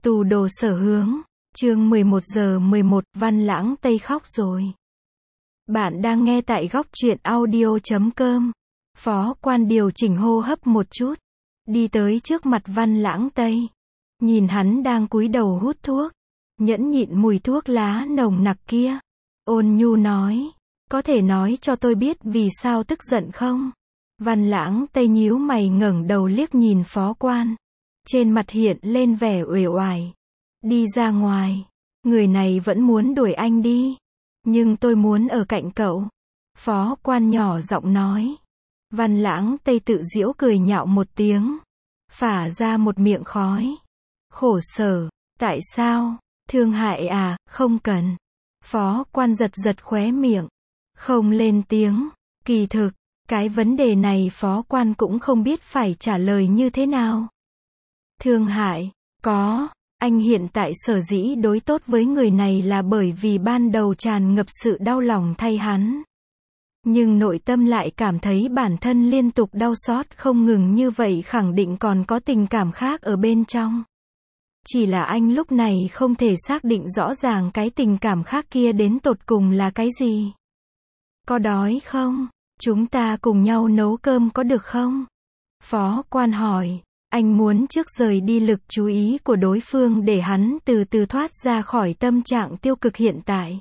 Tù đồ sở hướng, chương 11:11, Văn Lãng Tây khóc rồi. Bạn đang nghe tại góc truyện audio.com. Phó quan điều chỉnh hô hấp một chút, đi tới trước mặt Văn Lãng Tây. Nhìn hắn đang cúi đầu hút thuốc, nhẫn nhịn mùi thuốc lá nồng nặc kia. Ôn nhu nói, có thể nói cho tôi biết vì sao tức giận không? Văn Lãng Tây nhíu mày ngẩng đầu liếc nhìn phó quan. Trên mặt hiện lên vẻ uể oải. Đi ra ngoài. Người này vẫn muốn đuổi anh đi. Nhưng tôi muốn ở cạnh cậu. Phó quan nhỏ giọng nói. Văn Lãng Tây tự giễu cười nhạo một tiếng. Phả ra một miệng khói. Khổ sở. Tại sao? Thương hại à? Không cần. Phó quan giật giật khóe miệng. Không lên tiếng. Kỳ thực, cái vấn đề này phó quan cũng không biết phải trả lời như thế nào. Thương hại, có, anh hiện tại sở dĩ đối tốt với người này là bởi vì ban đầu tràn ngập sự đau lòng thay hắn. Nhưng nội tâm lại cảm thấy bản thân liên tục đau xót không ngừng như vậy, khẳng định còn có tình cảm khác ở bên trong. Chỉ là anh lúc này không thể xác định rõ ràng cái tình cảm khác kia đến tột cùng là cái gì. Có đói không? Chúng ta cùng nhau nấu cơm có được không? Phó quan hỏi. Anh muốn trước rời đi lực chú ý của đối phương để hắn từ từ thoát ra khỏi tâm trạng tiêu cực hiện tại.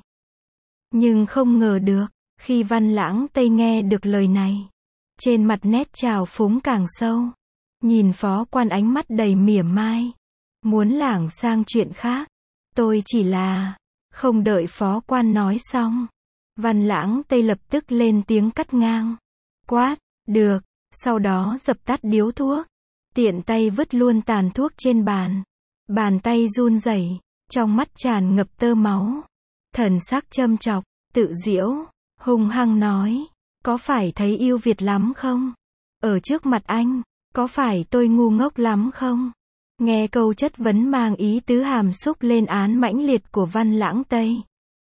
Nhưng không ngờ được, khi Văn Lãng Tây nghe được lời này, trên mặt nét trào phúng càng sâu. Nhìn phó quan ánh mắt đầy mỉa mai. Muốn lảng sang chuyện khác. Tôi chỉ là... Không đợi phó quan nói xong. Văn Lãng Tây lập tức lên tiếng cắt ngang. Quát, được, sau đó dập tắt điếu thuốc. Tiện tay vứt luôn tàn thuốc trên bàn. Bàn tay run rẩy, trong mắt tràn ngập tơ máu. Thần sắc châm chọc, tự giễu, hung hăng nói. Có phải thấy yêu Việt lắm không? Ở trước mặt anh, có phải tôi ngu ngốc lắm không? Nghe câu chất vấn mang ý tứ hàm xúc lên án mãnh liệt của Văn Lãng Tây.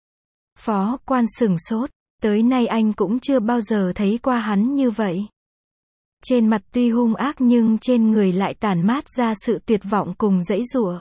Phó quan sửng sốt, tới nay anh cũng chưa bao giờ thấy qua hắn như vậy. Trên mặt tuy hung ác nhưng trên người lại tản mát ra sự tuyệt vọng cùng giãy giụa.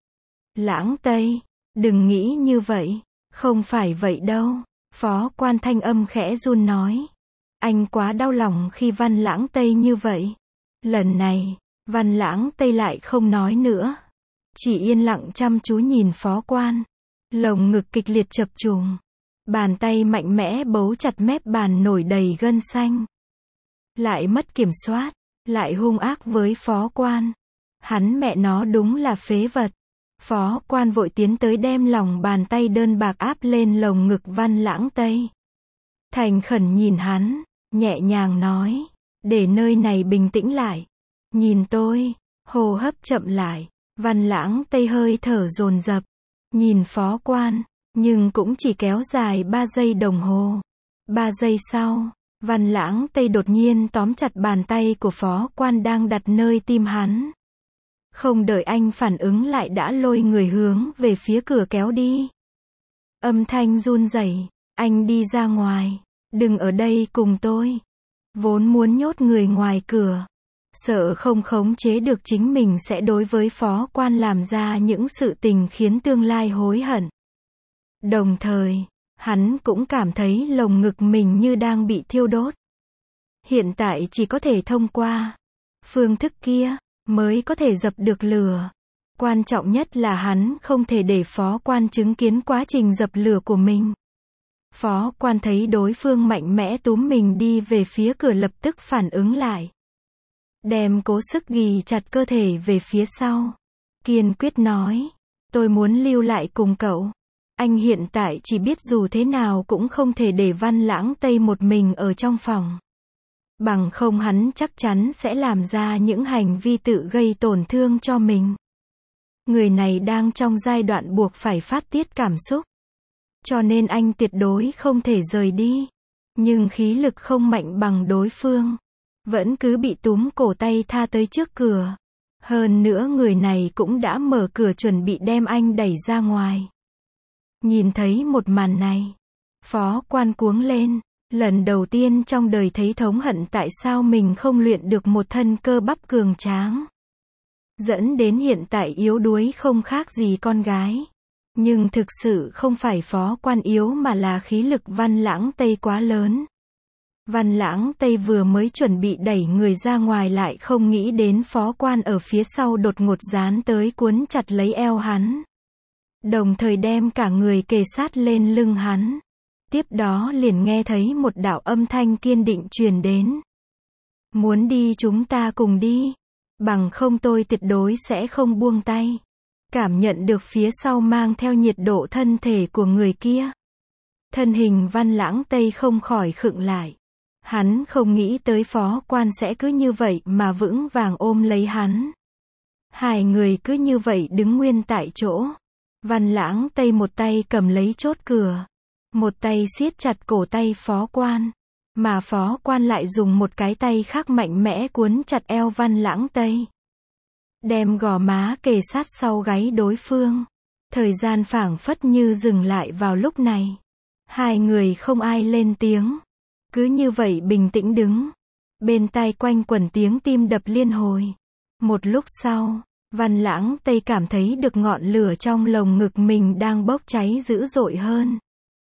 Lãng Tây, đừng nghĩ như vậy, không phải vậy đâu. Phó quan thanh âm khẽ run nói. Anh quá đau lòng khi Văn Lãng Tây như vậy. Lần này, Văn Lãng Tây lại không nói nữa. Chỉ yên lặng chăm chú nhìn phó quan. Lồng ngực kịch liệt chập trùng. Bàn tay mạnh mẽ bấu chặt mép bàn nổi đầy gân xanh. Lại mất kiểm soát, lại hung ác với phó quan. Hắn mẹ nó đúng là phế vật. Phó quan vội tiến tới đem lòng bàn tay đơn bạc áp lên lồng ngực Văn Lãng Tây. Thành khẩn nhìn hắn, nhẹ nhàng nói, để nơi này bình tĩnh lại. Nhìn tôi, hô hấp chậm lại. Văn Lãng Tây hơi thở dồn dập. Nhìn phó quan, nhưng cũng chỉ kéo dài 3 giây đồng hồ. 3 giây sau, Văn Lãng Tây đột nhiên tóm chặt bàn tay của phó quan đang đặt nơi tim hắn. Không đợi anh phản ứng lại đã lôi người hướng về phía cửa kéo đi. Âm thanh run rẩy, anh đi ra ngoài, đừng ở đây cùng tôi. Vốn muốn nhốt người ngoài cửa, sợ không khống chế được chính mình sẽ đối với phó quan làm ra những sự tình khiến tương lai hối hận. Đồng thời, hắn cũng cảm thấy lồng ngực mình như đang bị thiêu đốt. Hiện tại chỉ có thể thông qua phương thức kia mới có thể dập được lửa. Quan trọng nhất là hắn không thể để phó quan chứng kiến quá trình dập lửa của mình. Phó quan thấy đối phương mạnh mẽ túm mình đi về phía cửa lập tức phản ứng lại. Đem cố sức ghì chặt cơ thể về phía sau. Kiên quyết nói, tôi muốn lưu lại cùng cậu. Anh hiện tại chỉ biết dù thế nào cũng không thể để Văn Lãng Tây một mình ở trong phòng. Bằng không hắn chắc chắn sẽ làm ra những hành vi tự gây tổn thương cho mình. Người này đang trong giai đoạn buộc phải phát tiết cảm xúc. Cho nên anh tuyệt đối không thể rời đi. Nhưng khí lực không mạnh bằng đối phương. Vẫn cứ bị túm cổ tay tha tới trước cửa. Hơn nữa người này cũng đã mở cửa chuẩn bị đem anh đẩy ra ngoài. Nhìn thấy một màn này, phó quan cuống lên. Lần đầu tiên trong đời thấy thống hận tại sao mình không luyện được một thân cơ bắp cường tráng. dẫn đến hiện tại yếu đuối không khác gì con gái. Nhưng thực sự không phải Phó Quan yếu mà là khí lực Văn Lãng Tây quá lớn. Văn Lãng Tây vừa mới chuẩn bị đẩy người ra ngoài lại không nghĩ đến Phó Quan ở phía sau đột ngột dán tới cuốn chặt lấy eo hắn. Đồng thời đem cả người kề sát lên lưng hắn. Tiếp đó liền nghe thấy một đạo âm thanh kiên định truyền đến. Muốn đi chúng ta cùng đi. Bằng không tôi tuyệt đối sẽ không buông tay. Cảm nhận được phía sau mang theo nhiệt độ thân thể của người kia. Thân hình Văn Lãng Tây không khỏi khựng lại. Hắn không nghĩ tới Phó Quan sẽ cứ như vậy mà vững vàng ôm lấy hắn. Hai người cứ như vậy đứng nguyên tại chỗ. Văn Lãng Tây một tay cầm lấy chốt cửa. Một tay siết chặt cổ tay Phó Quan. Mà Phó Quan lại dùng một cái tay khác mạnh mẽ cuốn chặt eo Văn Lãng Tây. Đem gò má kề sát sau gáy đối phương. Thời gian phảng phất như dừng lại vào lúc này. Hai người không ai lên tiếng. Cứ như vậy bình tĩnh đứng. Bên tai quanh quẩn tiếng tim đập liên hồi. Một lúc sau, Văn Lãng Tây cảm thấy được ngọn lửa trong lồng ngực mình đang bốc cháy dữ dội hơn.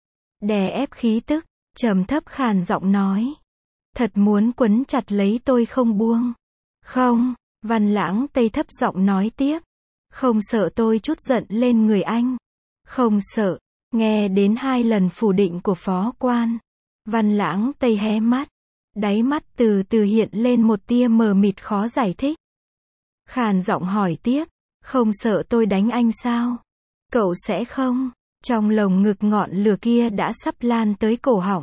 Đè ép khí tức, trầm thấp khàn giọng nói. Thật muốn quấn chặt lấy tôi không buông. Không, Văn Lãng Tây thấp giọng nói tiếp. Không sợ tôi chút giận lên người anh. Không sợ. Nghe đến hai lần phủ định của Phó Quan. Văn Lãng Tây hé mắt. Đáy mắt từ từ hiện lên một tia mờ mịt khó giải thích. Khàn giọng hỏi tiếp. Không sợ tôi đánh anh sao? Cậu sẽ không? Trong lồng ngực ngọn lửa kia đã sắp lan tới cổ họng.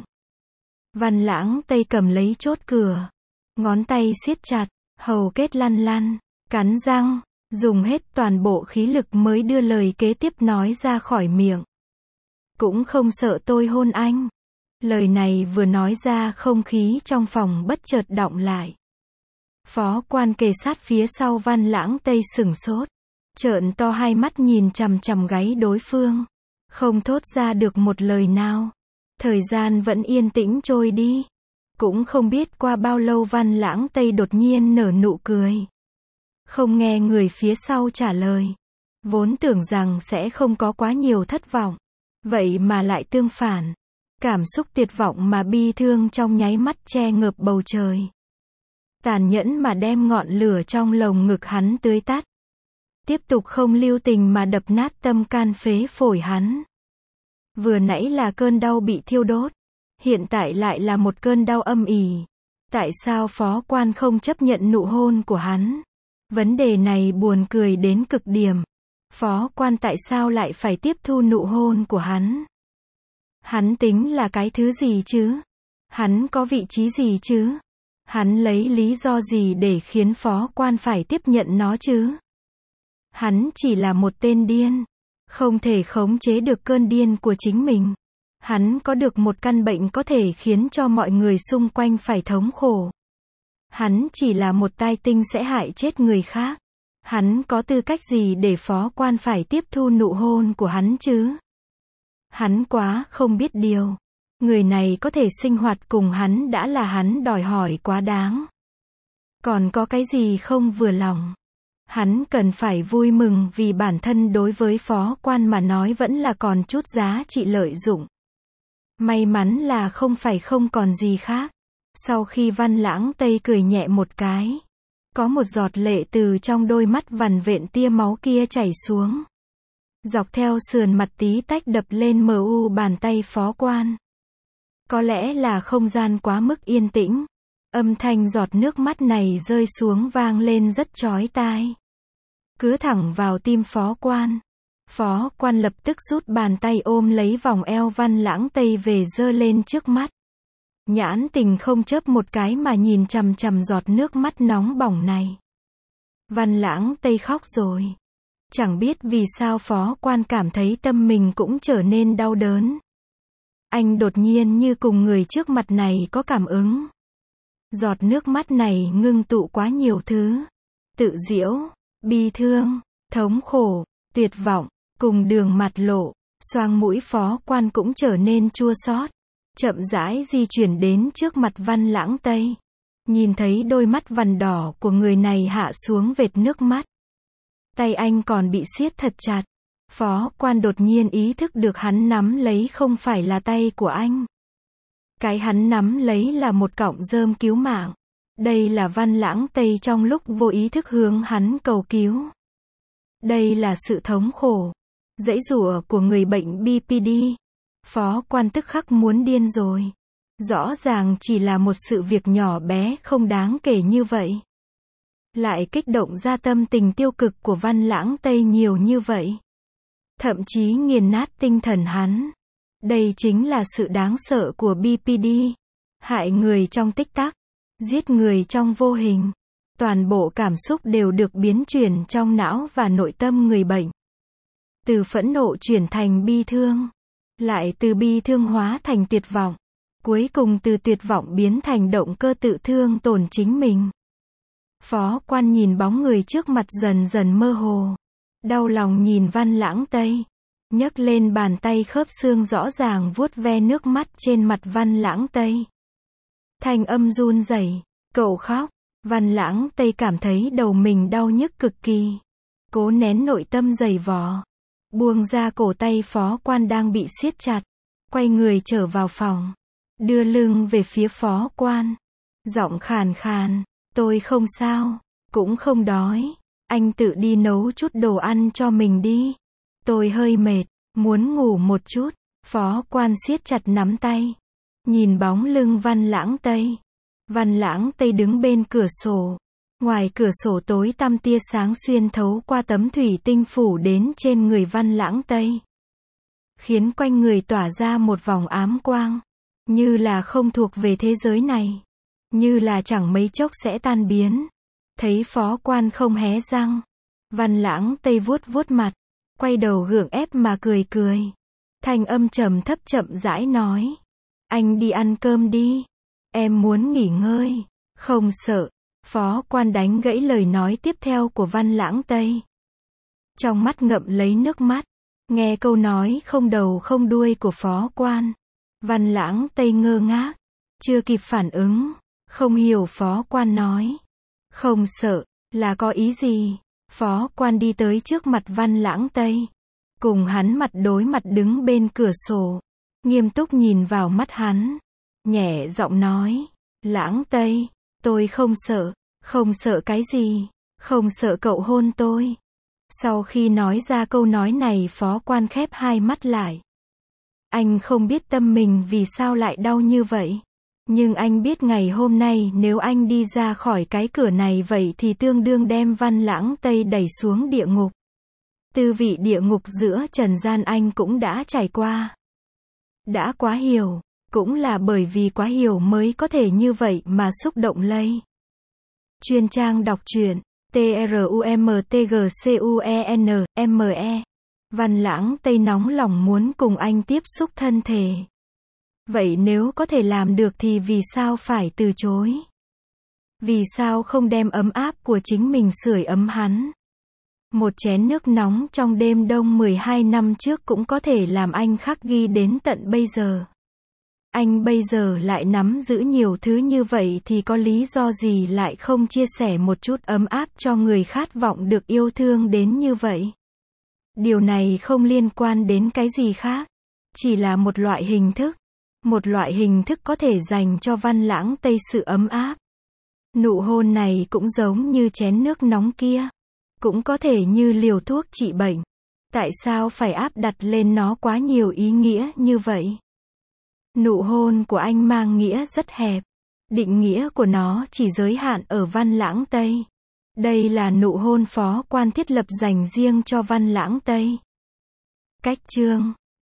Văn Lãng Tây cầm lấy chốt cửa. Ngón tay siết chặt, hầu kết lăn lăn, cắn răng, dùng hết toàn bộ khí lực mới đưa lời kế tiếp nói ra khỏi miệng. Cũng không sợ tôi hôn anh. Lời này vừa nói ra không khí trong phòng bất chợt đọng lại. Phó Quan kề sát phía sau Văn Lãng Tây sửng sốt. Trợn to hai mắt nhìn chằm chằm gáy đối phương. Không thốt ra được một lời nào. Thời gian vẫn yên tĩnh trôi đi. Cũng không biết qua bao lâu Văn Lãng Tây đột nhiên nở nụ cười. Không nghe người phía sau trả lời. Vốn tưởng rằng sẽ không có quá nhiều thất vọng. Vậy mà lại tương phản. Cảm xúc tuyệt vọng mà bi thương trong nháy mắt che ngợp bầu trời. Tàn nhẫn mà đem ngọn lửa trong lồng ngực hắn tưới tắt. Tiếp tục không lưu tình mà đập nát tâm can phế phổi hắn. Vừa nãy là cơn đau bị thiêu đốt. Hiện tại lại là một cơn đau âm ỉ. Tại sao Phó Quan không chấp nhận nụ hôn của hắn? Vấn đề này buồn cười đến cực điểm. Phó Quan tại sao lại phải tiếp thu nụ hôn của hắn? Hắn tính là cái thứ gì chứ? Hắn có vị trí gì chứ? Hắn lấy lý do gì để khiến Phó Quan phải tiếp nhận nó chứ? Hắn chỉ là một tên điên. Không thể khống chế được cơn điên của chính mình. Hắn có được một căn bệnh có thể khiến cho mọi người xung quanh phải thống khổ. Hắn chỉ là một tai tinh sẽ hại chết người khác. Hắn có tư cách gì để Phó Quan phải tiếp thu nụ hôn của hắn chứ? Hắn quá không biết điều. Người này có thể sinh hoạt cùng hắn đã là hắn đòi hỏi quá đáng. Còn có cái gì không vừa lòng? Hắn cần phải vui mừng vì bản thân đối với Phó Quan mà nói vẫn là còn chút giá trị lợi dụng. May mắn là không phải không còn gì khác. Sau khi Văn Lãng Tây cười nhẹ một cái, có một giọt lệ từ trong đôi mắt vằn vện tia máu kia chảy xuống. Dọc theo sườn mặt tí tách đập lên mờ u bàn tay Phó Quan. Có lẽ là không gian quá mức yên tĩnh. Âm thanh giọt nước mắt này rơi xuống vang lên rất chói tai. Cứ thẳng vào tim Phó Quan. Phó Quan lập tức rút bàn tay ôm lấy vòng eo Văn Lãng Tây về giơ lên trước mắt. Nhãn tình không chớp một cái mà nhìn chằm chằm giọt nước mắt nóng bỏng này. Văn Lãng Tây khóc rồi. Chẳng biết vì sao Phó Quan cảm thấy tâm mình cũng trở nên đau đớn. Anh đột nhiên như cùng người trước mặt này có cảm ứng. Giọt nước mắt này ngưng tụ quá nhiều thứ. Tự giễu, bi thương, thống khổ, tuyệt vọng, cùng đường mặt lộ. Xoang mũi Phó Quan cũng trở nên chua xót. Chậm rãi di chuyển đến trước mặt Văn Lãng Tây. Nhìn thấy đôi mắt vằn đỏ của người này hạ xuống vệt nước mắt. Tay anh còn bị siết thật chặt. Phó Quan đột nhiên ý thức được hắn nắm lấy không phải là tay của anh. Cái hắn nắm lấy là một cọng rơm cứu mạng. Đây là Văn Lãng Tây trong lúc vô ý thức hướng hắn cầu cứu. Đây là sự thống khổ, giãy giụa của người bệnh BPD. Phó Quan tức khắc muốn điên rồi. Rõ ràng chỉ là một sự việc nhỏ bé không đáng kể như vậy. Lại kích động ra tâm tình tiêu cực của Văn Lãng Tây nhiều như vậy. Thậm chí nghiền nát tinh thần hắn. Đây chính là sự đáng sợ của BPD. Hại người trong tích tắc, giết người trong vô hình. Toàn bộ cảm xúc đều được biến chuyển trong não và nội tâm người bệnh. Từ phẫn nộ chuyển thành bi thương. Lại từ bi thương hóa thành tuyệt vọng. Cuối cùng từ tuyệt vọng biến thành động cơ tự thương tổn chính mình. Phó Quan nhìn bóng người trước mặt dần dần mơ hồ. Đau lòng nhìn Văn Lãng Tây. Nhấc lên bàn tay khớp xương rõ ràng vuốt ve nước mắt trên mặt Văn Lãng Tây. Thanh âm run rẩy, cậu khóc. Văn Lãng Tây cảm thấy đầu mình đau nhức cực kỳ. Cố nén nội tâm dày vò. Buông ra cổ tay Phó Quan đang bị siết chặt. Quay người trở vào phòng. Đưa lưng về phía Phó Quan. Giọng khàn khàn. Tôi không sao. Cũng không đói. Anh tự đi nấu chút đồ ăn cho mình đi. Tôi hơi mệt. Muốn ngủ một chút. Phó Quan siết chặt nắm tay. Nhìn bóng lưng Văn Lãng Tây. Văn Lãng Tây đứng bên cửa sổ. Ngoài cửa sổ tối tăm tia sáng xuyên thấu qua tấm thủy tinh phủ đến trên người Văn Lãng Tây. Khiến quanh người tỏa ra một vòng ám quang. Như là không thuộc về thế giới này. Như là chẳng mấy chốc sẽ tan biến. Thấy Phó Quan không hé răng. Văn Lãng Tây vuốt vuốt mặt. Quay đầu gượng ép mà cười cười. Thanh âm trầm thấp chậm rãi nói. Anh đi ăn cơm đi. Em muốn nghỉ ngơi. Không sợ. Phó Quan đánh gãy lời nói tiếp theo của Văn Lãng Tây. Trong mắt ngậm lấy nước mắt. Nghe câu nói không đầu không đuôi của Phó Quan. Văn Lãng Tây ngơ ngác. Chưa kịp phản ứng. Không hiểu Phó Quan nói. Không sợ. Là có ý gì? Phó Quan đi tới trước mặt Văn Lãng Tây. Cùng hắn mặt đối mặt đứng bên cửa sổ. Nghiêm túc nhìn vào mắt hắn. Nhẹ giọng nói. Lãng Tây. Tôi không sợ. Không sợ cái gì. Không sợ cậu hôn tôi. Sau khi nói ra câu nói này Phó Quan khép hai mắt lại. Anh không biết tâm mình vì sao lại đau như vậy. Nhưng anh biết ngày hôm nay nếu anh đi ra khỏi cái cửa này vậy thì tương đương đem Văn Lãng Tây đẩy xuống địa ngục. Tư vị địa ngục giữa trần gian anh cũng đã trải qua. Đã quá hiểu. Cũng là bởi vì quá hiểu mới có thể như vậy mà xúc động lây. Chuyên trang đọc truyện. TRUMTGCUENME. Văn Lãng Tây nóng lòng muốn cùng anh tiếp xúc thân thể. Vậy nếu có thể làm được thì vì sao phải từ chối? Vì sao không đem ấm áp của chính mình sưởi ấm hắn? Một chén nước nóng trong đêm đông 12 năm trước cũng có thể làm anh khắc ghi đến tận bây giờ. Anh bây giờ lại nắm giữ nhiều thứ như vậy thì có lý do gì lại không chia sẻ một chút ấm áp cho người khát vọng được yêu thương đến như vậy? Điều này không liên quan đến cái gì khác. Chỉ là một loại hình thức. Một loại hình thức có thể dành cho Văn Lãng Tây sự ấm áp. Nụ hôn này cũng giống như chén nước nóng kia. Cũng có thể như liều thuốc trị bệnh. Tại sao phải áp đặt lên nó quá nhiều ý nghĩa như vậy? Nụ hôn của anh mang nghĩa rất hẹp. Định nghĩa của nó chỉ giới hạn ở Văn Lãng Tây. Đây là nụ hôn Phó Quan thiết lập dành riêng cho Văn Lãng Tây. Cách chương